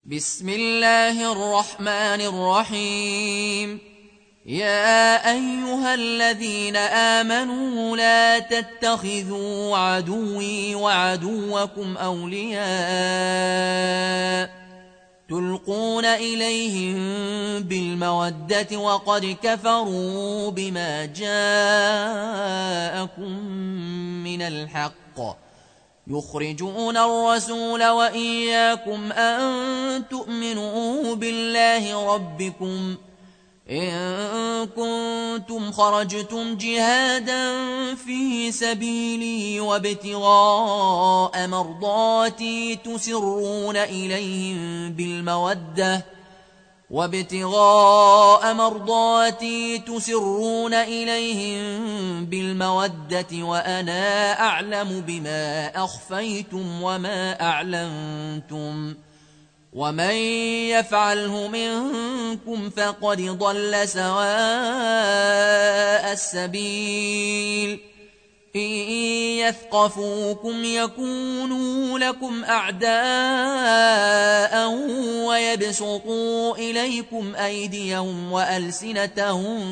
بسم الله الرحمن الرحيم. يا أيها الذين آمنوا لا تتخذوا عدوي وعدوكم أولياء تلقون إليهم بالمودة وقد كفروا بما جاءكم من الحق يخرجون الرسول وإياكم أن تؤمنوا بالله ربكم إن كنتم خرجتم جهادا في سبيلي وابتغاء مرضاتي تسرون إليهم بالمودة وأنا أعلم بما أخفيتم وما أعلنتم ومن يفعله منكم فقد ضل سواء السبيل. إن يثقفوكم يكونوا لكم أعداء ويبسطوا إليكم أيديهم وألسنتهم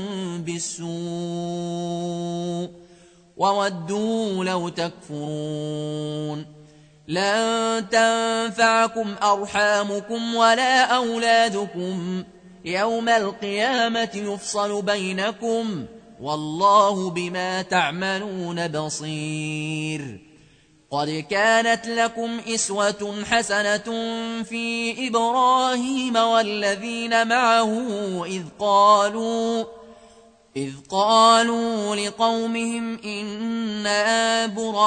بالسوء وودوا لو تكفرون. لن تنفعكم أرحامكم ولا أولادكم يوم القيامة يفصل بينكم والله بما تعملون بصير. قد كانت لكم أسوة حسنة في إبراهيم والذين معه إذ قالوا لقومهم إنا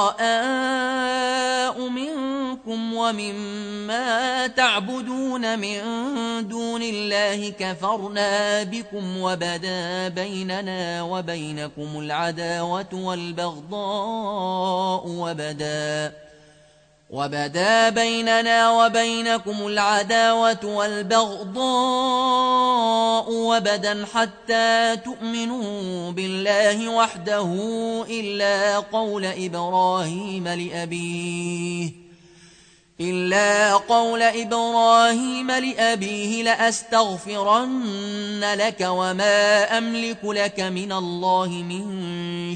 براء منكم ومما تعبدون من دون الله كفرنا بكم وبدا بيننا وبينكم العداوة والبغضاء وبدا حتى تؤمنوا بالله وحده إلا قول إبراهيم لأبيه لأستغفرن لك وما أملك لك من الله من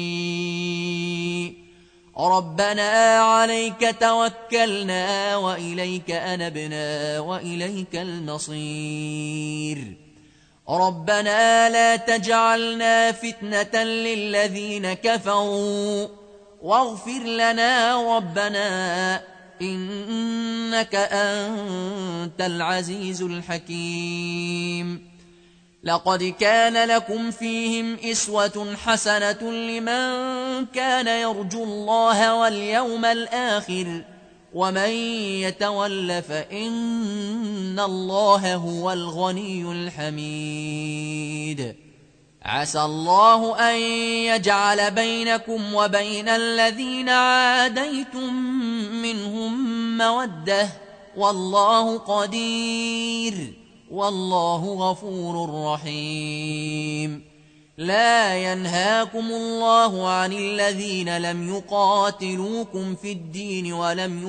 شيء ربنا عليك توكلنا وإليك أنبنا وإليك المصير. ربنا لا تجعلنا فتنة للذين كفروا واغفر لنا ربنا إنك أنت العزيز الحكيم. لقد كان لكم فيهم أسوة حسنة لمن كان يرجو الله واليوم الآخر ومن يتول فإن الله هو الغني الحميد. عسى الله أن يجعل بينكم وبين الذين عاديتم منهم مودة والله قدير والله غفور رحيم. لا ينهاكم الله عن الذين لم يقاتلوكم في الدين ولم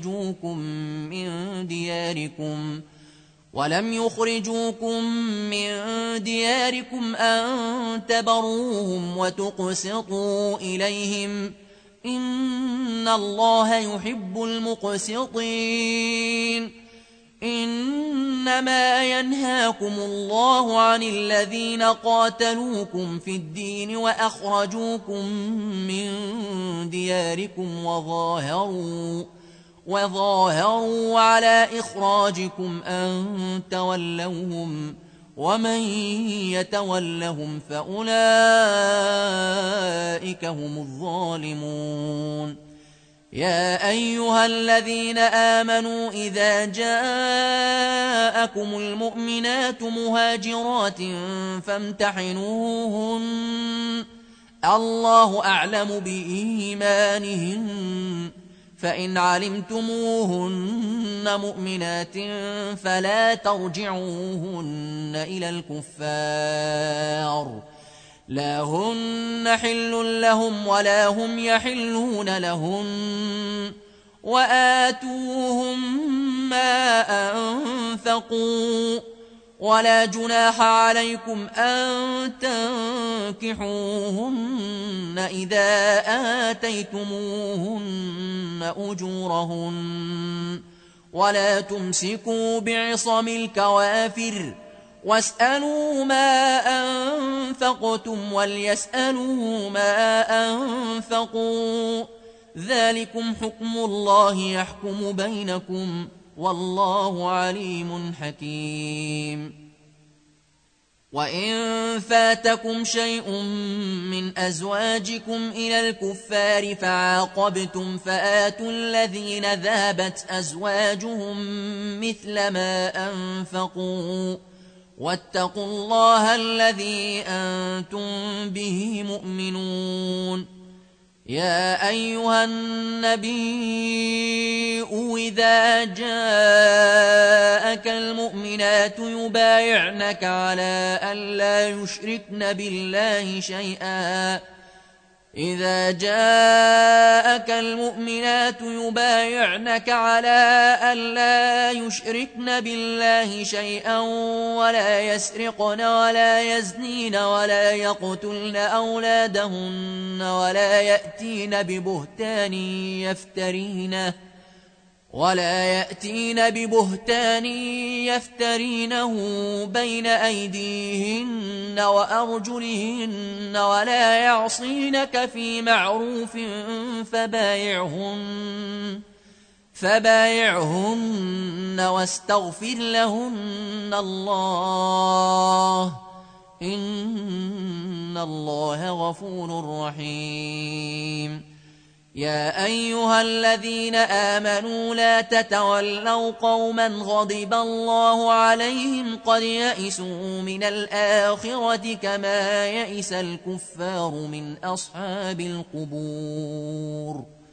يخرجوكم من دياركم أن تبروهم وتقسطوا إليهم إن الله يحب المقسطين. إنما ينهاكم الله عن الذين قاتلوكم في الدين وأخرجوكم من دياركم وظاهروا على إخراجكم أن تولوهم ومن يتولهم فأولئك هم الظالمون. يا أيها الذين آمنوا إذا جاءكم المؤمنات مهاجرات فامتحنوهن الله أعلم بإيمانهن فإن علمتموهن مؤمنات فلا ترجعوهن إلى الكفار لا هن حل لهم ولا هم يحلون لهن وآتوهم ما أنفقوا ولا جناح عليكم أن تنكحوهن إذا آتيتموهن أجورهن ولا تمسكوا بعصم الكوافر واسألوا ما أنفقتم وليسألوا ما أنفقوا ذلكم حكم الله يحكم بينكم والله عليم حكيم. وإن فاتكم شيء من أزواجكم إلى الكفار فعاقبتم فآتوا الذين ذهبت أزواجهم مثل ما أنفقوا واتقوا الله الذي أنتم به مؤمنون. يا أيها النبي إذا جاءك المؤمنات يبايعنك على أن لا يشركن بالله شيئا إذا جاءك المؤمنات يبايعنك على أن لا يشركن بالله شيئا ولا يسرقن ولا يزنين ولا يقتلن أولادهن ولا يأتين ببهتان يفترينه بين أيديهن وأرجلهن ولا يعصينك في معروف فبايعهن واستغفر لهن الله إن الله غفور رحيم. يا أيها الذين آمنوا لا تتولوا قوما غضب الله عليهم قد يئسوا من الآخرة كما يئس الكفار من أصحاب القبور.